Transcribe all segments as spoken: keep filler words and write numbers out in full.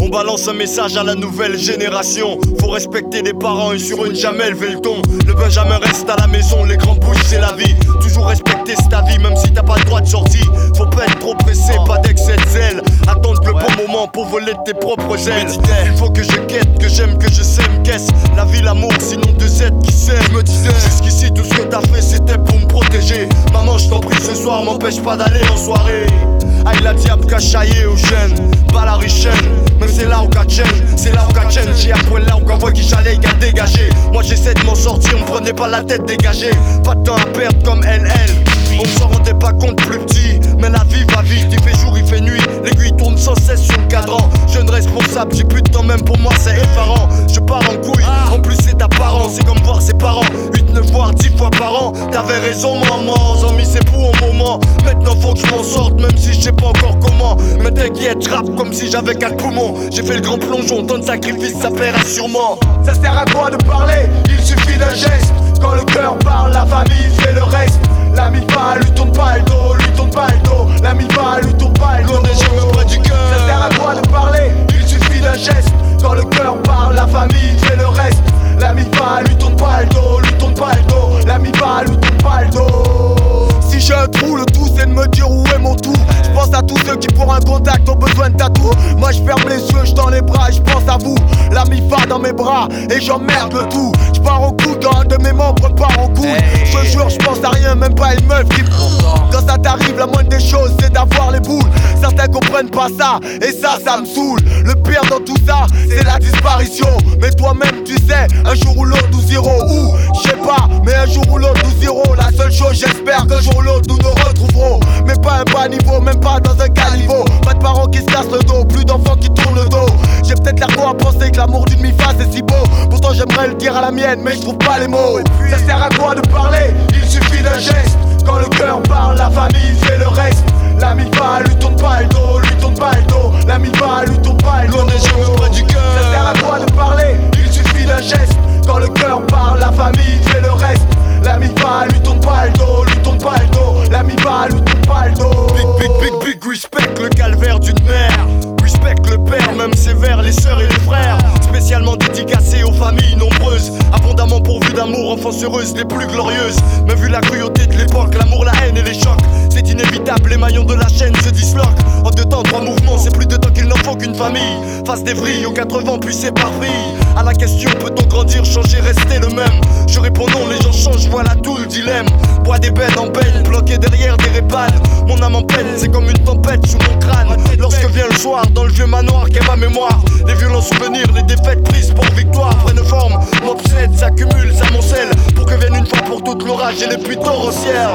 balance un message à la nouvelle génération. Faut respecter les parents et sur une jamais élever le ton. Le Benjamin reste à la maison, les grandes bouches c'est la vie. Toujours respecter c'est ta vie, même si t'as pas le droit de sortie. Faut pas être trop pressé, pas d'excès de zèle. Attendre le bon moment pour voler de tes propres ailes. Il faut que je quête, que j'aime, que je sème. Qu'est-ce la vie, l'amour, sinon deux êtres qui s'aiment. Je me disais, jusqu'ici tout ce que t'as fait c'était pour me protéger. Maman je t'en prie ce soir, m'empêche pas d'aller en soirée. Aïe la diable cachaillée au chêne, pas la richaine, même c'est là où qu'a chaîne, c'est là où qu'a chaîne. J'ai après là où qu'a voit qui j'allais qu'à dégager. Moi j'essaie de m'en sortir, on me prenait pas la tête dégagée. Pas de temps à perdre comme elle, elle. On s'en rendait pas compte plus petit, mais la vie va vite, il fait jour, il fait nuit. L'aiguille tourne sans cesse sur le cadran. Jeune responsable, j'ai plus de temps même pour moi, c'est effarant. Je pars en couille, en plus c'est apparent. C'est comme voir ses parents, huit, neuf voire dix fois par an. T'avais raison maman, j'en mis c'est pour un moment. Maintenant faut que je m'en sorte, même si je sais pas encore comment. Mais t'inquiète, je rappe comme si j'avais quatre poumons. J'ai fait le grand plongeon, tant de sacrifices, ça paiera sûrement. Ça sert à quoi de parler, il suffit d'un geste. Quand le cœur parle, la famille fait le reste. L'ami va, lui tourne pas le dos, lui tourne pas le dos. L'ami va, lui tourne pas le dos. Loin des yeux près du cœur. Ça sert à quoi de parler, il suffit d'un geste. Quand le cœur parle, la famille fait le reste. L'ami va, lui tourne pas le dos, lui tourne pas le dos. L'ami va, lui tourne pas le dos. Si j'ai un trou, le tout c'est de me dire où est mon tout. Je pense à tous ceux qui pour un contact ont besoin de tatou. Moi je ferme les yeux, je tends les bras et je pense à vous. L'ami va dans mes bras et j'emmerde le tout. Je pars au coup, dans un de mes membres part au coude. Je te jure, je pense à rien, même pas une meuf qui me... Quand ça t'arrive, la moindre des choses c'est d'avoir les boules. Certains comprennent pas ça, et ça, ça me saoule. Le pire dans tout ça, c'est la disparition. Mais toi-même tu sais, un jour ou l'autre nous irons où? Je sais pas, mais un jour ou l'autre nous irons. La seule chose j'espère qu'un jour ou l'autre nous nous retrouverons. Mais pas un bas niveau, même pas dans un caniveau. Pas de parents qui se cassent le dos, plus d'enfants qui tournent le dos. J'ai peut-être l'air à penser que l'amour d'une mi-face est si beau. Pourtant j'aimerais le dire à la mienne, mais je trouve pas les mots. Ça sert à quoi de parler, il suffit d'un geste. Quand le cœur parle, la famille fait le reste. L'ami va, lui tourne pas le dos, lui tourne pas le dos. L'ami va, lui tourne pas le dos. Loin des yeux près du cœur. Ça sert à quoi de parler, il suffit d'un geste. Quand le cœur parle, la famille fait le reste. L'ami va, lui tourne pas le dos, lui tourne pas le dos. L'ami va, lui tourne pas le dos. Big, big, big, big respect le calvaire d'une mère. Respect le père, même sévère, les sœurs et les frères. Spécialement dédicacé aux familles nombreuses. Abondamment pourvues d'amour, enfances heureuses, les plus glorieuses. Mais vu la cruauté de l'époque, l'amour, la haine et les chocs, c'est inévitable, les maillons de la chaîne se disloquent. En deux temps, trois mouvements, c'est plus de temps qu'il n'en faut qu'une famille fasse des vrilles aux quatre vents puis s'éparpille. À la question, peut-on grandir, changer, rester le même? Je réponds non, les gens changent, voilà tout le dilemme. Bois des bennes en peine, bloqué derrière des répales. Mon âme en peine, c'est comme une tempête sous mon crâne. Lorsque vient le soir, dans le vieux manoir qu'est ma mémoire, les violents souvenirs, les défaites prises pour victoire prennent forme, m'obsèdent, s'accumulent, s'amoncellent, pour que vienne une fois pour toutes l'orage et les pluies torrentielles.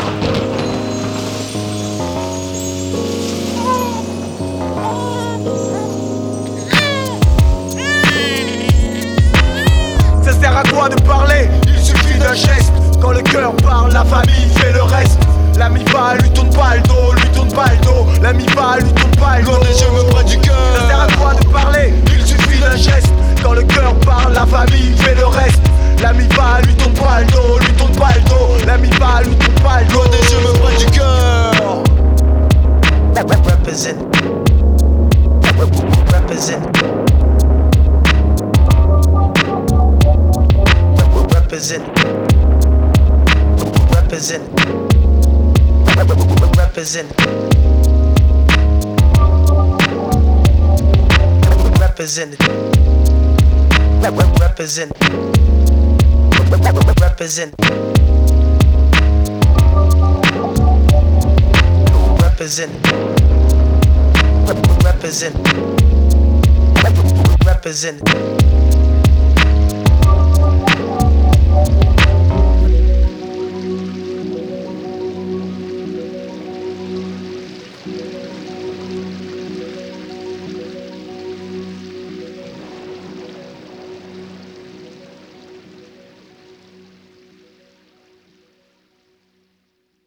Ça sert à quoi de parler, il suffit d'un geste. Quand le cœur parle, la famille fait le reste. L'ami va, lui tourne pas le dos, lui tourne pas le dos. L'ami va, lui tourne pas le dos. Loin des yeux près du cœur. Ça sert à quoi de parler, il suffit d'un geste. Quand le cœur parle, la famille fait le reste. L'ami va, lui tourne pas le dos, lui tourne pas le dos. L'ami va, lui tourne pas le dos. Loin des yeux près du cœur. Represent. Represent. Represent. Represent. Represent. Represent. Represent. Represent. Represent. Represent. Represent.